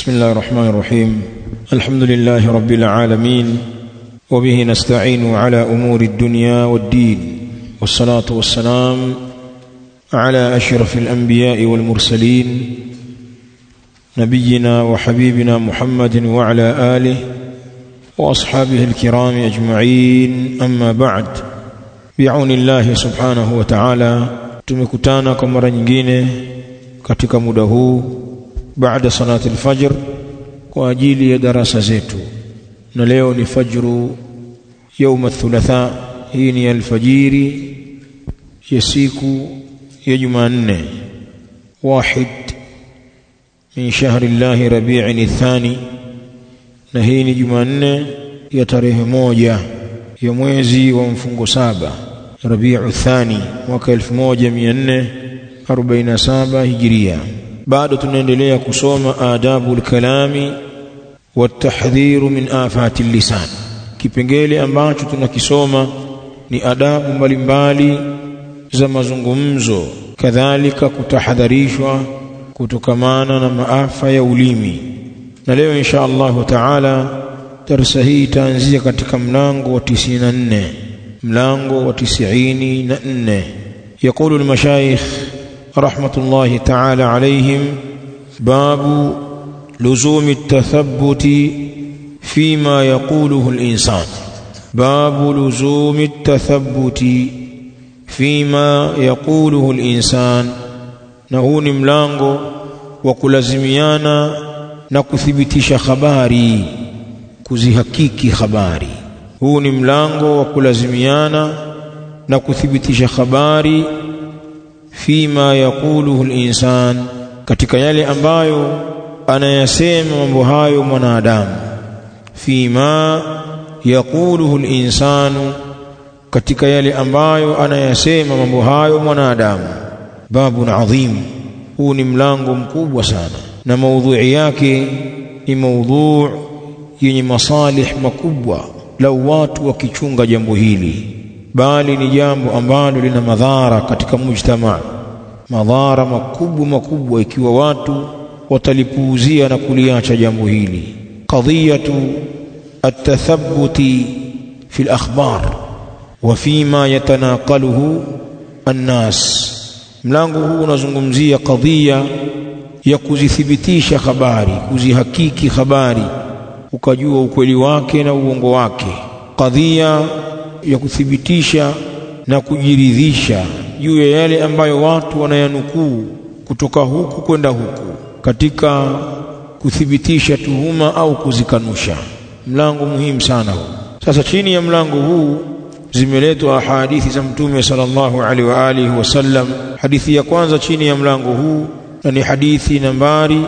بسم الله الرحمن الرحيم. الحمد لله رب العالمين، وبه نستعين على أمور الدنيا والدين، والصلاة والسلام على أشرف الأنبياء والمرسلين نبينا وحبيبنا محمد وعلى آله وأصحابه الكرام أجمعين. أما بعد، بعون الله سبحانه وتعالى tumekutana kwa mara nyingine katika muda huu baada salati al-fajr kwa ajili ya darasa zetu, na leo ni fajru يوم الثلاثاء. hii ni alfajiri ya siku ya Jumanne, wahid min shahri Allah Rabi'in ath-thani, na hii ni Jumanne ya tarehe 1 ya mwezi wa mfungo 7 Rabi'u ath-thani mwaka 1447 Hijria. bado tunaendelea kusoma adabul kalami watahdhiru min afati lisan. Kipengele ambacho tunakisoma ni adabu mbalimbali za mazungumzo, kadhalika kutahadharishwa kutokamana na maafa ya ulimi. Na leo insha Allah taala darasa hii itaanzia katika mlango wa 94, mlango wa 94. يقول المشايخ رحمة الله تعالى عليهم: باب لزوم التثبت فيما يقوله الإنسان. باب لزوم التثبت فيما يقوله الإنسان. نهون ملانغو وكلازميانا نكثبتش خباري كزيحكيكي خباري. هون ملانغو وكلازميانا نكثبتش خباري فيما يقوله الإنسان, katika yale ambayo anayasema mambo hayo mwanadamu. Fima yaquluhu al-insanu, katika yale ambayo anayasema mambo hayo mwanadamu. Babun adhim, huu ni mlango mkubwa sana, na maudhui yake ni maudhui yenye masalih makubwa lau watu wakichunga jambo hili, bali ni jambo ambalo lina madhara katika mujtamaa, madhara makubwa ikiwa watu watalipuuzia na kuliacha jambo hili. Qadiyatu at-tathabbuti fi al-akhbar wa fima yatanaqaluhu an-nas. Mlango huu unazungumzia kadhia ya kuzithibitisha habari, kuzihakiki habari, ukajua ukweli wake na uongo wake. Kadhia ya kuthibitisha na kujiridhisha juu ya yale ambayo watu wanayanukuu kutoka huku kwenda huku, katika kuthibitisha tuhuma au kuzikanusha. Mlango muhimu sana huu. Sasa chini ya mlango huu zimeletwa hadithi za Mtume sallallahu alaihi wa alihi wasallam. Hadithi ya kwanza chini ya mlango huu ni hadithi nambari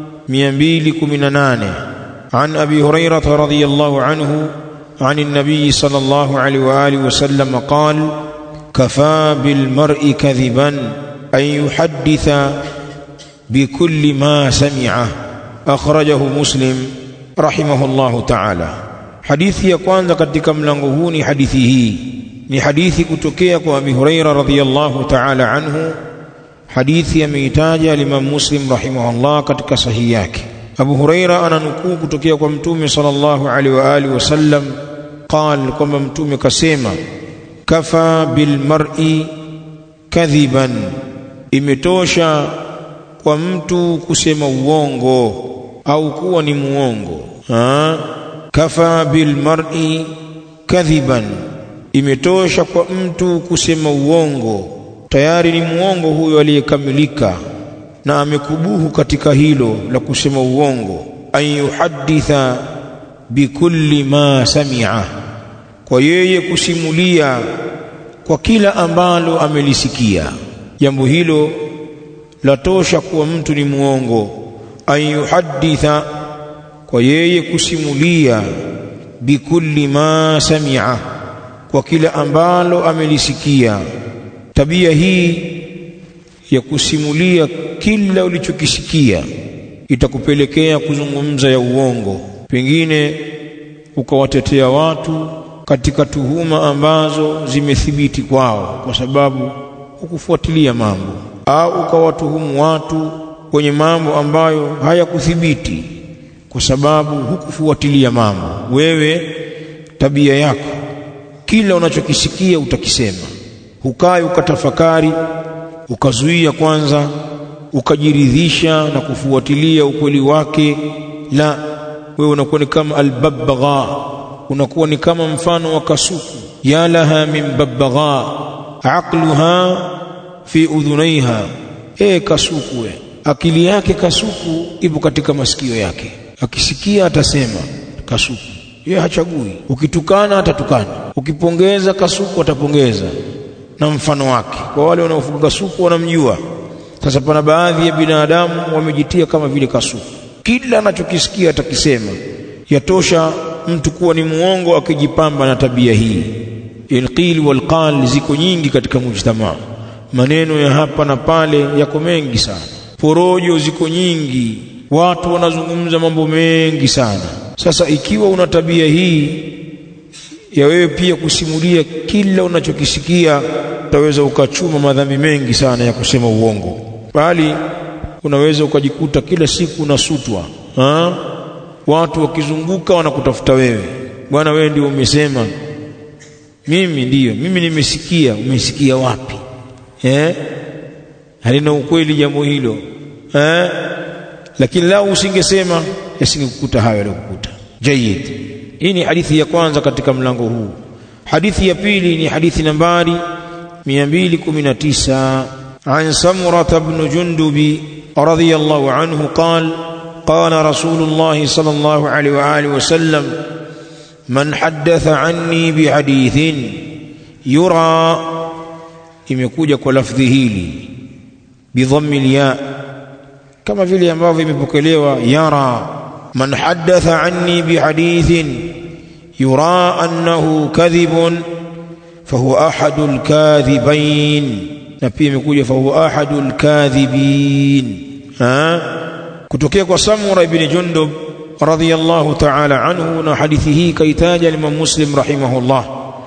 218, an Abi Hurairah radhiyallahu anhu عن النبي صلى الله عليه وآله وسلم قال: كفى بالمرء كذبا أن يحدث بكل ما سمعه. أخرجه مسلم رحمه الله تعالى. حديثي ya kwanza katika mlango huu ni hadithi hii, ni hadithi kutokea kwa Abi Hurairah radhiyallahu ta'ala anhu. Hadithi ameitaja Imam Muslim rahimahullah katika sahihi yake. Abu Hurairah ananukuu kutokea kwa Mtume sallallahu alaihi wa alihi wasallam قال, kwamba Mtume kasema: kafa bil mar'i kadhiban, imetosha kwa mtu kusema uongo au kuwa ni muongo. Kafa bil mar'i kadhiban, imetosha kwa mtu kusema uongo, tayari ni muongo huyo aliyekamilika na amekubuhu katika hilo la kusema uongo. An yuhadditha bikulli ma sami'a, kwa yeye kusimulia kwa kila ambalo amelisikia. Jambo hilo latosha kuwa mtu ni muongo. An yuhadditha, kwa yeye kusimulia, bikulli ma sami'a, kwa kila ambalo amelisikia. Tabia hii ya kusimulia kila ulichokisikia itakupelekea kuzungumza ya uongo, pengine ukawatetea watu katika tuhuma ambazo zimethibiti kwao kwa sababu ukufuatilia mambo, au ukawatuhumu watu kwenye mambo ambayo hayakuthibiti kwa sababu hukufuatilia mambo. Wewe tabia yako kila unachokisikia utakisema, hukai ukatafakari, ukazuia kwanza, ukajiridhisha na kufuatilia ukweli wake. La, wewe unakuwa ni kama albabagha, unakuwa ni kama mfano wa kasuku. Ya laha min babagha aqluha fi udhunaiha, kasuku akili yake kasuku ipo katika masikio yake, akisikia atasema kasuku, yeye hachagui. Ukitukana atatukana, ukipongeza kasuku atapongeza, na mfano wake. Kwa wale wanaofuga kasuku wanamjua. Sasa pana baadhi ya binadamu wamejitia kama vile kasuku, kila anachokisikia atakisema. Yatosha mtu kuwa ni muongo akijipamba na tabia hii. Alqil walqal ziko nyingi katika mujtamaa, maneno ya hapa na pale yako mengi sana, porojo ziko nyingi, watu wanazungumza mambo mengi sana. Sasa ikiwa una tabia hii ya wewe pia kusimulia kila unachokisikia, utaweza ukachuma madhambi mengi sana ya kusema uongo, bali unaweza ukajikuta kila siku unasutwa. Watu wakizunguka wanakutafuta wewe, bwana wewe ndio umesema. Mimi nimesikia. Umesikia wapi? Halina ukweli jambo hilo. Lakini lao usingesema yasingekukuta hayo yaliokukuta. Jayyid. Hii ni hadithi ya kwanza katika mlango huu. Hadithi ya pili ni hadithi nambari 219. An Samurah ibn Jundub radhiyallahu anhu qala Rasulullah sallallahu alayhi wa alihi wasallam man haddatha anni bihadithin yura, imekuja kwa lafdhi hili bidhammi alya kama vile ambavyo imepokelewa yara. Man haddatha anni bihadithin yura annahu kadhibun fahuwa ahadul kadhibain, na pia imekuja fahuwa ahadul kadhibin. Kutokea kwa Samurah ibn Jundub radhiyallahu ta'ala anhu, na hadithi hii kaitaja Imam Muslim rahimahullah.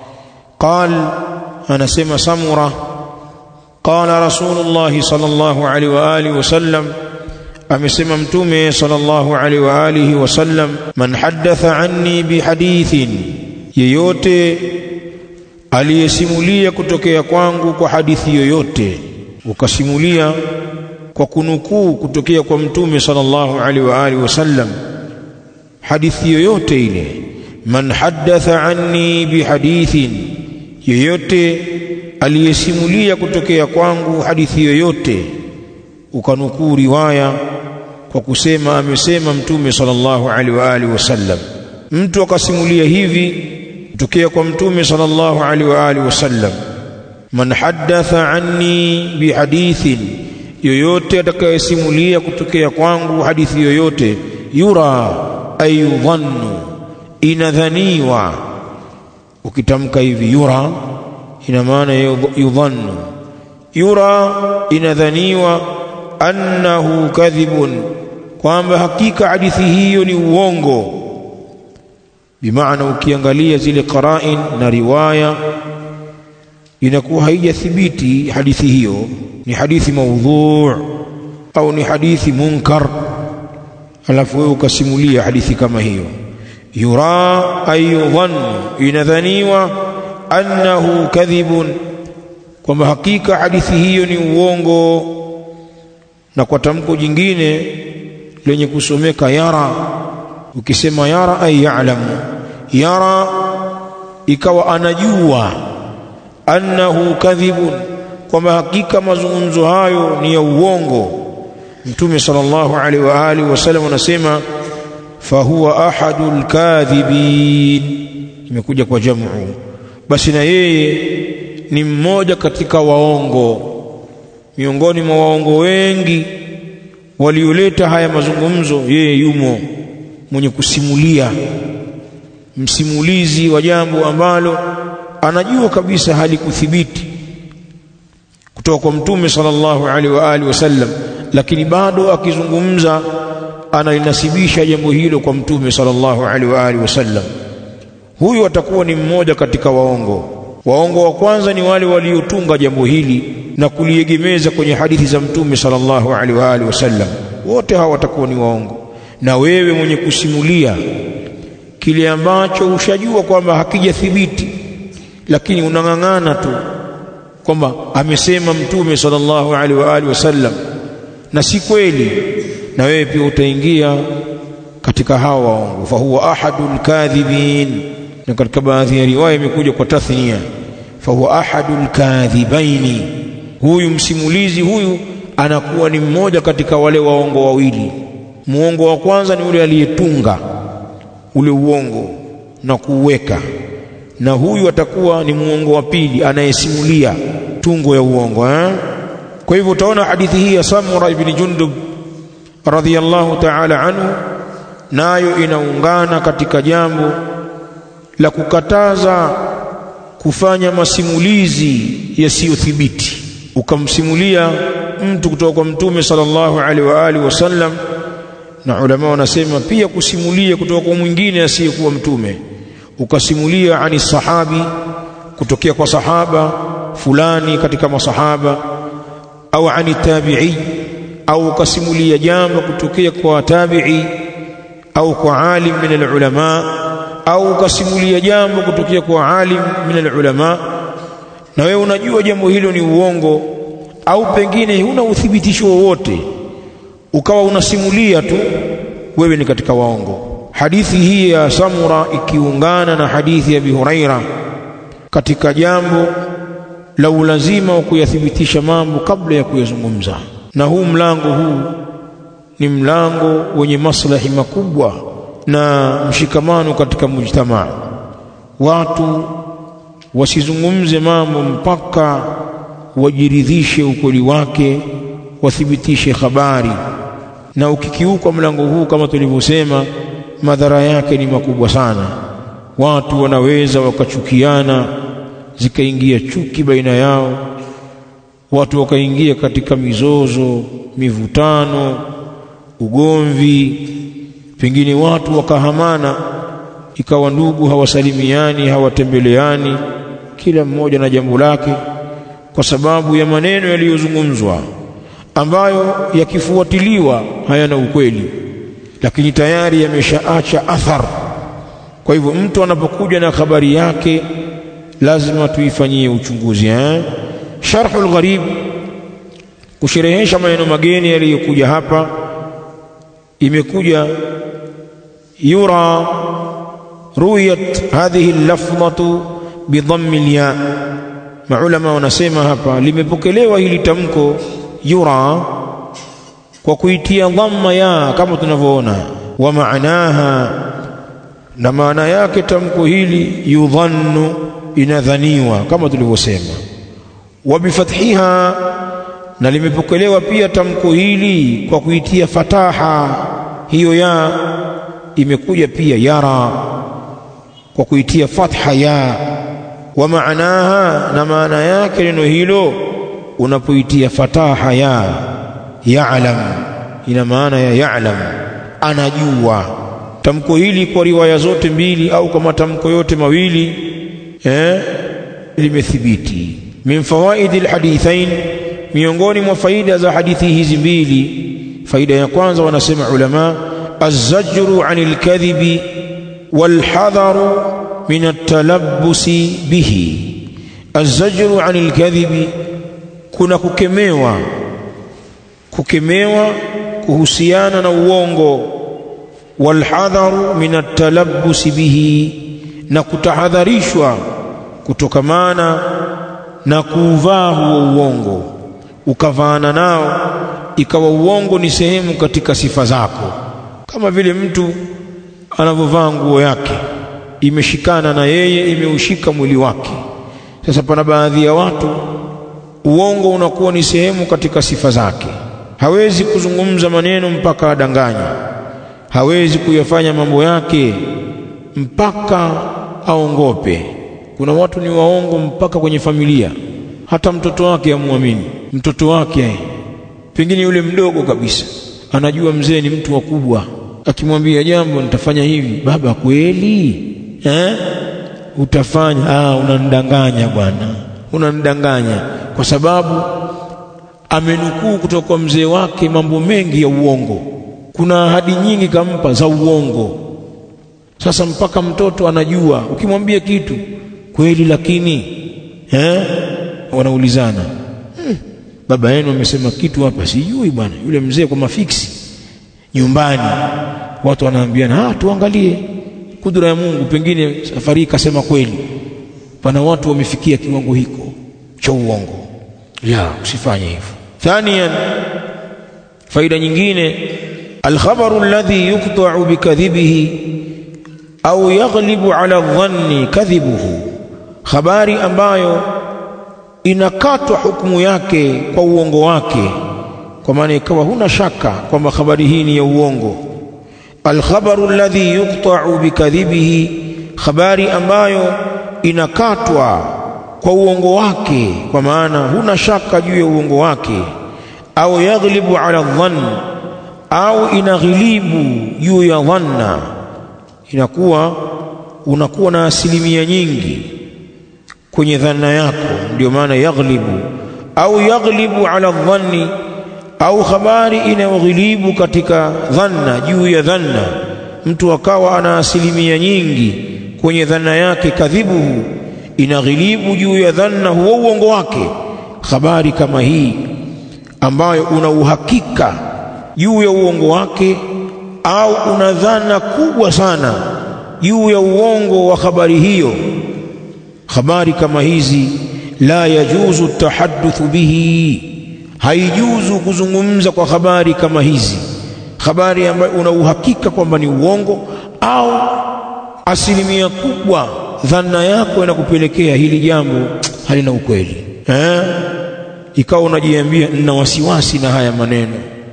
anasema Samura, qala Rasulullah sallallahu alaihi wa alihi wasallam, amesema mtume sallallahu alaihi wa alihi wasallam, man haddatha anni bihadithin, yeyote aliyesimulia kutokea kwangu kwa hadithi yoyote, ukasimulia kwa kunukuu kutokea kwa mtume sallallahu alaihi wa alihi wasallam hadithi yoyote ile, man haddatha anni bihadithin, yeyote aliyesimulia kutokea kwangu hadithi yoyote, ukanukuu riwaya kwa kusema amesema mtume sallallahu alaihi wa alihi wasallam, mtu akasimulia hivi kutokea kwa mtume sallallahu alaihi wa alihi wasallam, man haddatha anni bihadithin, yoyote atakayesimulia kutokea kwangu hadithi yoyote, yura ayudhannu, inadhaniwa. Ukitamka hivi yura ina maana yudhannu, yura inadhaniwa, annahu kadhibun, kwamba hakika hadithi hiyo ni uongo. Bimaana ukiangalia zile qarain na riwaya inakuwa haijathibiti hadithi hiyo ni hadithi maudhu' au ni hadithi munkar, alafu wewe ukasimulia hadithi kama hiyo. Yura ayudhannu, inadhaniwa, annahu kadhibun, kwamba hakika hadithi hiyo ni uongo. Na kwa tamko jingine lenye kusomeka yara, ukisema yara ay ya'lamu, yara ikawa anajua, annahu kadhibun, kwamba hakika mazungumzo hayo ni ya uongo. Mtume sallallahu alaihi wa alihi wasallam anasema fahuwa ahadul kadhibin, imekuja kwa jamu, basi na yeye ni mmoja katika waongo. Miongoni mwa waongo wengi walioleta haya mazungumzo, yeye yumo, mwenye kusimulia, msimulizi wa jambo ambalo anajua kabisa halikuthibiti kutoka kwa mtume sallallahu alaihi wa alihi wasallam, lakini bado akizungumza analinasibisha jambo hilo kwa mtume sallallahu alaihi wa alihi wasallam. Huyu atakuwa ni mmoja katika waongo. Waongo wa kwanza ni wale waliotunga jambo hili na kuliegemeza kwenye hadithi za mtume sallallahu alaihi wa alihi wasallam. Wote hawa watakuwa ni waongo. na wewe mwenye kusimulia kile ambacho ushajua kwamba hakijathibiti, lakini unang'ang'ana tu kwamba amesema Mtume sallallahu alaihi wa alihi wasallam na si kweli, na wewe pia utaingia katika hao waongo. Fa huwa ahadul kadhibin, na katika baadhi ya riwaya imekuja kwa tathnia, fa huwa ahadul kadhibaini, huyu msimulizi huyu anakuwa ni mmoja katika wale waongo wawili. Muongo wa kwanza ni yule aliyetunga ule uongo na kuuweka, na huyu atakuwa ni muongo wa pili anayesimulia tungo ya uongo. Kwa hivyo utaona hadithi hii ya Samura ibn Jundub radhiyallahu ta'ala anhu nayo inaungana katika jambo la kukataza kufanya masimulizi yasiyothibiti. Ukamsimulia mtu kutoka kwa Mtume sallallahu alaihi wa alihi wasallam, na ulama wanasema pia kusimulia kutoka kwa mwingine asiyekuwa Mtume. Ukasimulia ani sahabi, kutokea kwa sahaba fulani katika masahaba, au ani tabi'i, au ukasimulia jambo kutokea kwa tabi'i au kwa alim min alulama, au ukasimulia jambo kutokea kwa alim min alulama, na wewe unajua jambo hilo ni uongo, au pengine huna uthibitisho wowote, ukawa unasimulia tu, wewe ni katika waongo. Hadithi hii ya Samura ikiungana na hadithi ya Abi Huraira katika jambo la ulazima wa kuyathibitisha mambo kabla ya kuyazungumza. Na huu mlango huu ni mlango wenye maslahi makubwa na mshikamano katika mujtamaa. Watu wasizungumze mambo mpaka wajiridhishe ukweli wake, wathibitishe habari. Na ukikiuka mlango huu kama tulivyosema, madhara yake ni makubwa sana. Watu wanaweza wakachukiana, zikaingia chuki baina yao, watu wakaingia katika mizozo, mivutano, ugomvi, pengine watu wakahamana, ikawa ndugu hawasalimiani, hawatembeleani, kila mmoja na jambo lake, kwa sababu ya maneno yaliyozungumzwa ambayo yakifuatiliwa hayana ukweli, lakini tayari yameshaacha athar. Kwa hivyo mtu anapokuja na habari yake lazima tuifanyie uchunguzi. Sharhul Gharib, kusherehesha maneno mageni yaliyokuja hapa, imekuja yura ruwiyat hadhihi al-lafdhatu bi dhammi al-ya. Maulama wanasema hapa limepokelewa hili tamko yura kwa kuitia dhamma ya, kama tunavyoona, wa maanaha, na maana yake tamko hili yudhannu, inadhaniwa kama tulivyosema, wa bifathiha, na limepokelewa pia tamko hili kwa kuitia fataha, hiyo ya imekuja pia yara kwa kuitia fatha ya. Wa maanaha, na maana yake neno hilo unapoitia fataha ya ya'lam, ina maana ya ya'lam, anajua. Tamko hili kwa riwaya zote mbili au kama tamko yote mawili limethibiti. Min fawaidi alhadithain, miongoni mwa faida za hadithi hizi mbili, faida ya kwanza wanasema ulama, az-zajru 'anil kadhibi wal hadharu min at-talabbusi bihi. Az-zajru 'anil kadhibi, kuna kukemewa kuhusiana na uongo, wal hadharu min at-talabbusi bihi, na kutahadharishwa kutokamana na kuvaa huo uongo, ukavaana nao, ikawa uongo ni sehemu katika sifa zako, kama vile mtu anavovaa nguo yake imeshikana na yeye, imeushika mwili wake. Sasa pana baadhi ya watu uongo unakuwa ni sehemu katika sifa zake, hawezi kuzungumza maneno mpaka adanganya, hawezi kuyafanya mambo yake mpaka aongope. Kuna watu ni waongo mpaka kwenye familia, hata mtoto wake amwamini. Mtoto wake pengine yule mdogo kabisa anajua mzee ni mtu mkubwa, akimwambia jambo nitafanya hivi, baba kweli utafanya? Unanidanganya bwana, unanidanganya. Kwa sababu amenukuu kutoka kwa mzee wake mambo mengi ya uongo. kuna ahadi nyingi kampa za uongo. Sasa mpaka mtoto anajua ukimwambia kitu kweli, lakini wanaulizana, baba yenu amesema kitu hapa, sijui bwana. Yule mzee kwa mafiksi nyumbani, watu wanaambiana tuangalie kudura ya Mungu, pengine safari kasema kweli. Pana watu wamefikia kiwango hiko cha uongo. Usifanye hivyo. Thaniyan, faida nyingine, alkhabaru alladhi yuqta'u bikadhibihi au yaghlibu ala dhanni kadhibuhu, habari ambayo inakatwa hukumu yake kwa uongo wake, kwa maana ikawa huna shaka kwamba habari hii ni ya uongo. Alkhabaru alladhi yuqta'u bikadhibihi, habari ambayo inakatwa kwa uongo wake, kwa maana huna shaka juu ya uongo wake. Au yaghlibu ala dhann, au inaghilibu juu ya dhanna, unakuwa na asilimia nyingi kwenye dhanna yako, ndio maana yaghlibu. Au yaghlibu ala dhanni, au habari inayoghilibu katika dhanna, juu ya dhanna, mtu akawa ana asilimia nyingi kwenye dhanna yake. Kadhibuhu, inaghilibu juu ya dhanna huo uongo wake. Habari kama hii ambayo una uhakika juu ya uongo wake, au una dhana kubwa sana juu ya uongo wa habari hiyo, habari kama hizi la yajuzu tahadduthu bihi, haijuzu kuzungumza kwa habari kama hizi. Habari ambayo una uhakika kwamba ni uongo, au asilimia kubwa dhana yako inakupelekea hili jambo halina ukweli, ikawa unajiambia nina wasiwasi na haya maneno,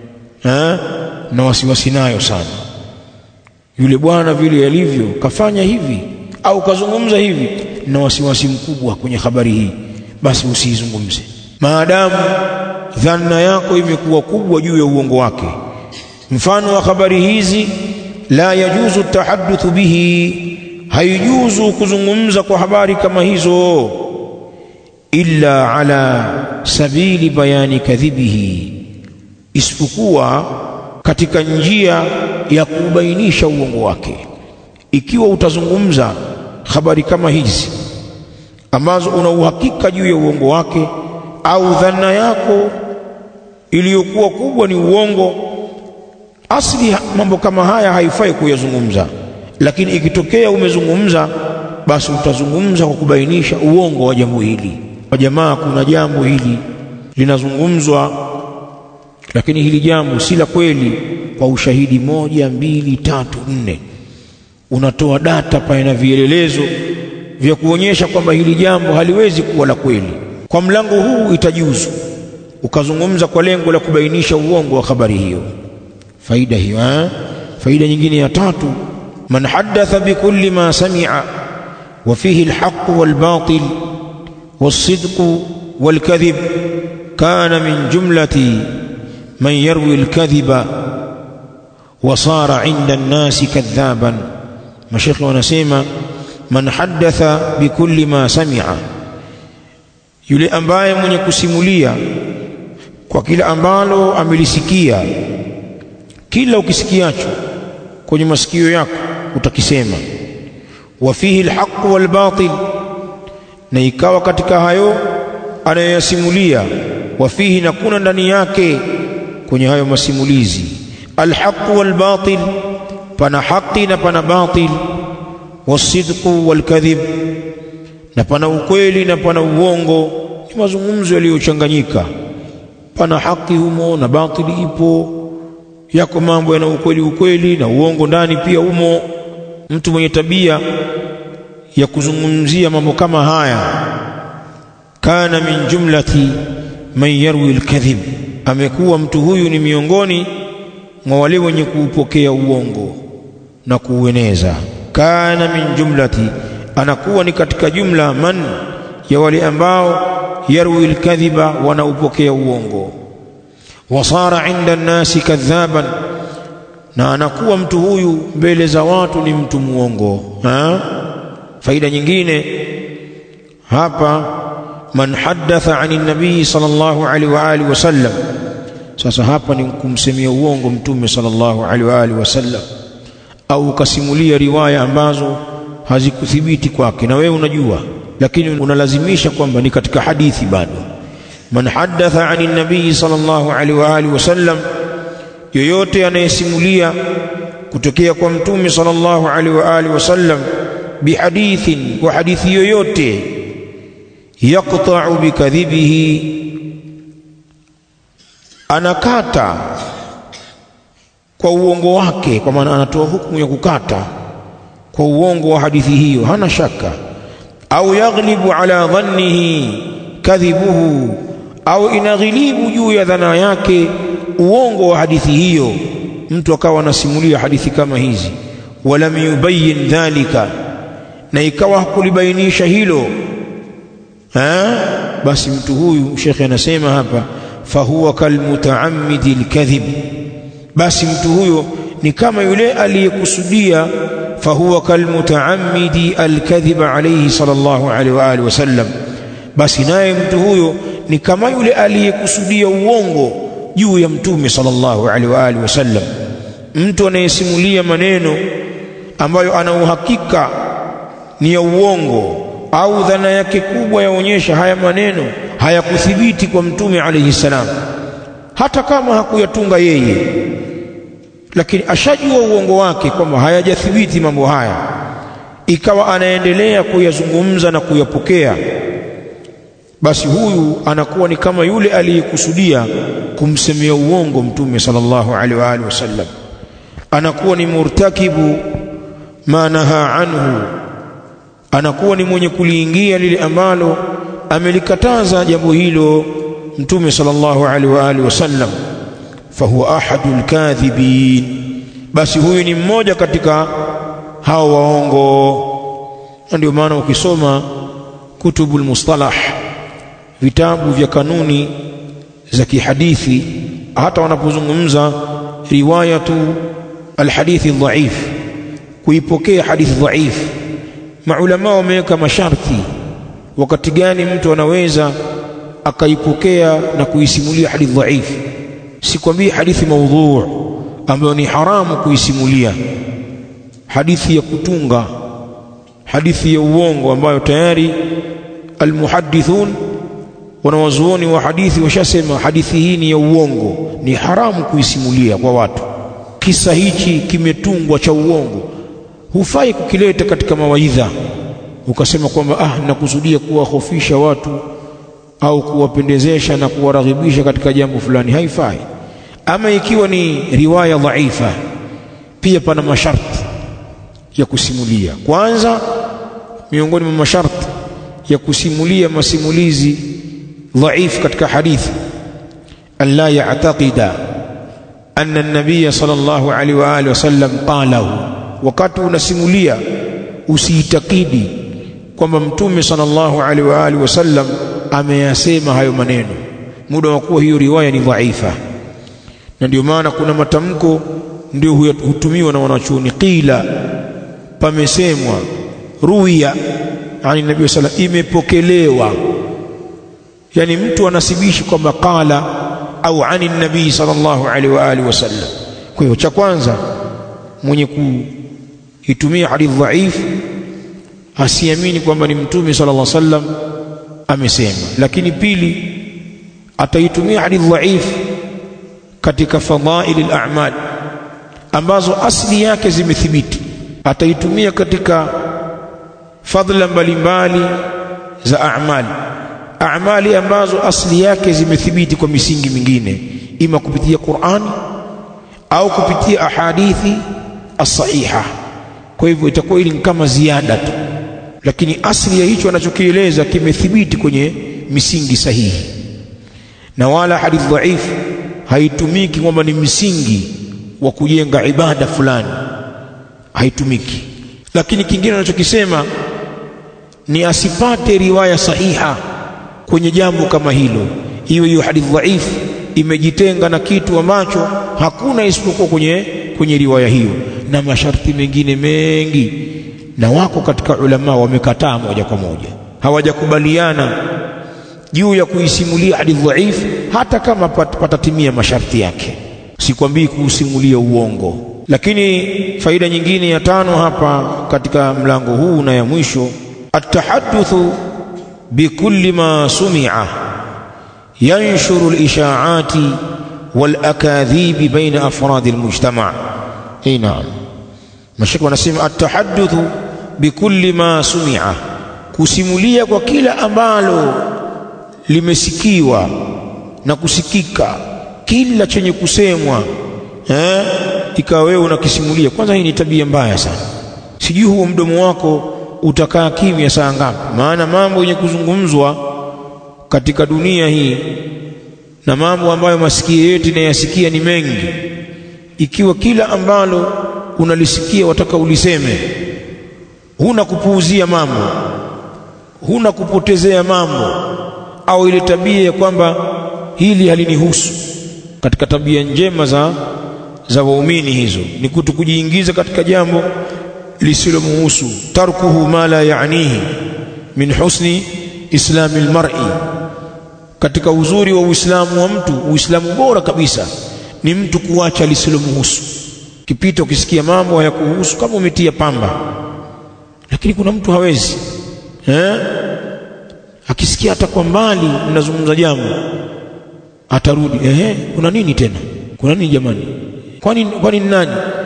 na wasiwasi nayo sana, yule bwana vile alivyo kafanya hivi au kazungumza hivi, na wasiwasi mkubwa kwenye habari hii, basi usizungumze maadamu dhana yako imekuwa kubwa juu ya uongo wake. Mfano wa habari hizi, la yajuzu tahadduthu bihi, haijuzu kuzungumza kwa habari kama hizo, illa ala sabili bayani kadhibihi, isipokuwa katika njia ya kubainisha uongo wake. Ikiwa utazungumza habari kama hizi ambazo una uhakika juu ya uongo wake, au dhana yako iliyokuwa kubwa ni uongo, asli mambo kama haya haifai kuyazungumza. Lakini ikitokea umezungumza, basi utazungumza kwa kubainisha uongo wa jambo hili. Kwa jamaa, kuna jambo hili linazungumzwa, lakini hili jambo si la kweli, kwa ushahidi 1, 2, 3, 4. Unatoa data pale na vielelezo vya kuonyesha kwamba hili jambo haliwezi kuwa la kweli. Kwa mlango huu itajuzu ukazungumza kwa lengo la kubainisha uongo wa habari hiyo. Faida hiyo. Faida nyingine ya tatu, man haddatha bikulli ma sami'a wa fihi alhaq walbatil والصدق والكذب كان من جملة من يروي الكذب وصار عند الناس كذابا. مشايخ wanasema man haddatha bikulli ma sami'a, yule ambaye mwenye kusimulia kwa kila ambalo amelisikia. Kila ukisikiacho kwenye masikio yako utakisema. Wa fihi alhaq walbatil, na ikawa katika hayo anayoyasimulia, wafihi, na kuna ndani yake kwenye hayo masimulizi, alhaq walbatil, pana haki na pana batil, wasidqu walkadhib, na pana ukweli na pana uongo. Ni mazungumzo yaliyochanganyika, pana haki humo na batili ipo, yako mambo yana ukweli na uongo ndani pia humo. Mtu mwenye tabia ya kuzungumzia mambo kama haya, kana min jumlati man yarwi alkadhib, amekuwa mtu huyu ni miongoni mwa wale wenye kuupokea uongo na kuueneza. Kana min jumlati, anakuwa ni katika jumla man, ya wale ambao yarwi alkadhiba, wanaupokea uongo. Wasara inda nnasi kadhaban, na anakuwa mtu huyu mbele za watu ni mtu muongo. Faida nyingine hapa, man haddatha ani nabii sallallahu alaihi wa alihi wasallam Sasa hapa ni kumsemia uongo mtume sallallahu alaihi wasallam, au ukasimulia riwaya ambazo hazikuthibiti kwake na wewe unajua, lakini unalazimisha kwamba ni katika hadithi bado. Man haddatha ani nabii sallallahu alaihi wasallam, yoyote anayesimulia kutokea kwa mtume sallallahu alaihi wasallam bihadithin, wa hadithi yoyote, yaqta'u bikadhibihi, anakata kwa uongo wake, kwa maana anatoa hukumu ya kukata kwa uongo wa hadithi hiyo, hana shaka. Au yaghlibu ala dhannihi kadhibuhu, au inaghilibu juu ya dhana yake uongo wa hadithi hiyo, mtu akawa anasimulia hadithi kama hizi. Walam yubayyin dhalika, na ikawa hakulibainisha hilo, basi mtu huyu shekhi anasema hapa, fahuwa kalmutaammidi alkadhib, basi mtu huyo ni kama yule aliyekusudia. Fahuwa kalmutaammidi alkadhib alayhi sallallahu alaihi wasallam, basi naye mtu huyo ni kama yule aliyekusudia uongo juu ya mtume sallallahu alaihi wasallam. Mtu anayesimulia maneno ambayo ana uhakika ni ya uongo, au dhana yake kubwa yaonyesha haya maneno hayakuthibiti kwa mtume alayhi salam, hata kama hakuyatunga yeye, lakini ashajua uongo wake kwamba hayajathibiti mambo haya, ikawa anaendelea kuyazungumza na kuyapokea, basi huyu anakuwa ni kama yule aliyekusudia kumsemea uongo mtume sallallahu alaihi wasallam, anakuwa ni murtakibu ma naha anhu, anakuwa ni mwenye kuliingia lile ambalo amelikataza jambo hilo mtume sallallahu alaihi wasallam. Fahuwa ahadul kadhibin, basi huyu ni mmoja katika hao waongo. Ndio maana ukisoma kutubul mustalah, vitabu vya kanuni za kihadithi, hata wanapozungumza riwayatu alhadithi dhaif, kuipokea hadithi dhaif, maulama wameweka masharti wakati gani mtu anaweza akaipokea na kuisimulia hadithi dhaif. Sikwambii hadithi maudhu' ambayo ni haramu kuisimulia, hadithi ya kutunga, hadithi ya uongo ambayo tayari almuhaddithun, wanawazuoni wa hadithi washasema hadithi hii ni ya uongo, ni haramu kuisimulia kwa watu. Kisa hichi kimetungwa cha uongo, hufai kukileta katika mawaidha ukasema kwamba nakusudia kuwahofisha watu au kuwapendezesha na kuwaraghibisha katika jambo fulani, haifai. Ama ikiwa ni riwaya dhaifa, pia pana masharti ya kusimulia. Kwanza, miongoni mwa masharti ya kusimulia masimulizi dhaifu katika hadithi, an la ya'taqida anna an-nabiy sallallahu alaihi wasallam qalahu, wakati unasimulia usiitakidi kwamba mtume sallallahu alaihi wasallam ameyasema hayo maneno, muda wa kuwa hiyo riwaya ni dhaifa. Na ndio maana kuna matamko ndio hutumiwa na wanachuoni, qila, pamesemwa, ruwiya ani nabii sallallahu, imepokelewa. Yani mtu anasibishi kwamba qala au ani nabii sallallahu alaihi wasallam. Kwa hiyo cha kwanza, mwenye kuitumia hadithi dhaif asiamini kwamba ni mtume sallallahu alaihi wasallam amesema. Lakini pili, ataitumia hadithi dhaif katika fadhaili al-a'mal ambazo asli yake zimethibiti, ataitumia katika fadhila mbalimbali za a'mali ambazo asli yake zimethibiti kwa misingi mingine, ima kupitia Qur'ani au kupitia ahadithi as-sahiha. Kwa hivyo itakuwa ili kama ziada tu, lakini asli ya hicho anachokieleza kimethibiti kwenye misingi sahihi. Na wala hadithi dhaifu haitumiki kwamba ni msingi wa kujenga ibada fulani, haitumiki. Lakini kingine anachokisema ni asipate riwaya sahiha kwenye jambo kama hilo, hiyo hadithi dhaifu imejitenga na kitu ambacho hakuna isipokuwa kwenye riwaya hiyo, na masharti mengine mengi. Na wako katika ulama wamekataa moja kwa moja, hawajakubaliana juu ya kuisimulia hadithi dhaifu hata kama patatimia masharti yake. Sikwambii kusimulia uongo. Lakini faida nyingine ya 5 hapa katika mlango huu na ya mwisho, at-tahaddathu bikulli ma sumi'a yanshuru al-isha'ati wal-akadhib baina afrad al-mujtama'. Naam, mashaka wanasema at-tahaddathu bikulli ma sumi'a, kusimulia kwa kila ambalo limesikiwa na kusikika, kila chenye kusemwa ikawa wewe unakisimulia. Kwanza hii ni tabia mbaya sana. Sijui huo mdomo wako utakaa kimya saa ngapi, maana mambo yenye kuzungumzwa katika dunia hii na mambo ambayo masikio yetu yanayasikia ni mengi. Ikiwa kila ambalo unalisikia wataka uliseme, huna kupuuzia mambo, huna kupotezea mambo, au ile tabia ya kwamba hili halinihusu. Katika tabia njema za waumini hizo ni kutokujiingiza katika jambo lisilomhusu. Tarkuhu ma la yaanihi min husni islami almar'i. Katika uzuri wa Uislamu wa mtu, Uislamu bora kabisa ni mtu kuacha lisilomhusu. Kipita ukisikia mambo hayakuhusu, kama umetia pamba. Lakini kuna mtu hawezi akisikia hata kwa mbali mnazungumza jambo atarudi, kuna nini tena, kuna nini jamani, kwani nani?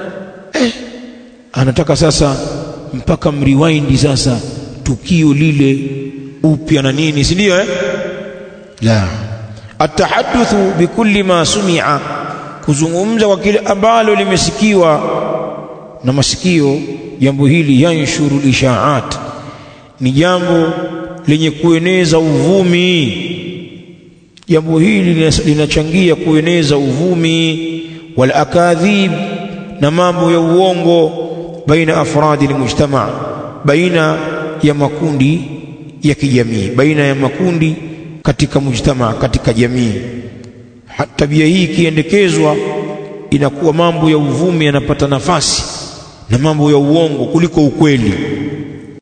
Anataka sasa mpaka mrewind sasa tukio lile upya na nini, si ndio? La, atahaddathu bikulli ma sumi'a, kuzungumza kwa kile ambalo limesikiwa na masikio. Jambo hili yanshuru isha'at, ni jambo lenye kueneza uvumi. Jambo hili linachangia kueneza uvumi, wal akadhib, na mambo ya uongo, baina afradi almujtama', baina ya makundi ya kijamii, baina ya makundi katika mujtama, katika jamii. Tabia hii ikiendekezwa inakuwa mambo ya uvumi yanapata nafasi na mambo ya uongo kuliko ukweli.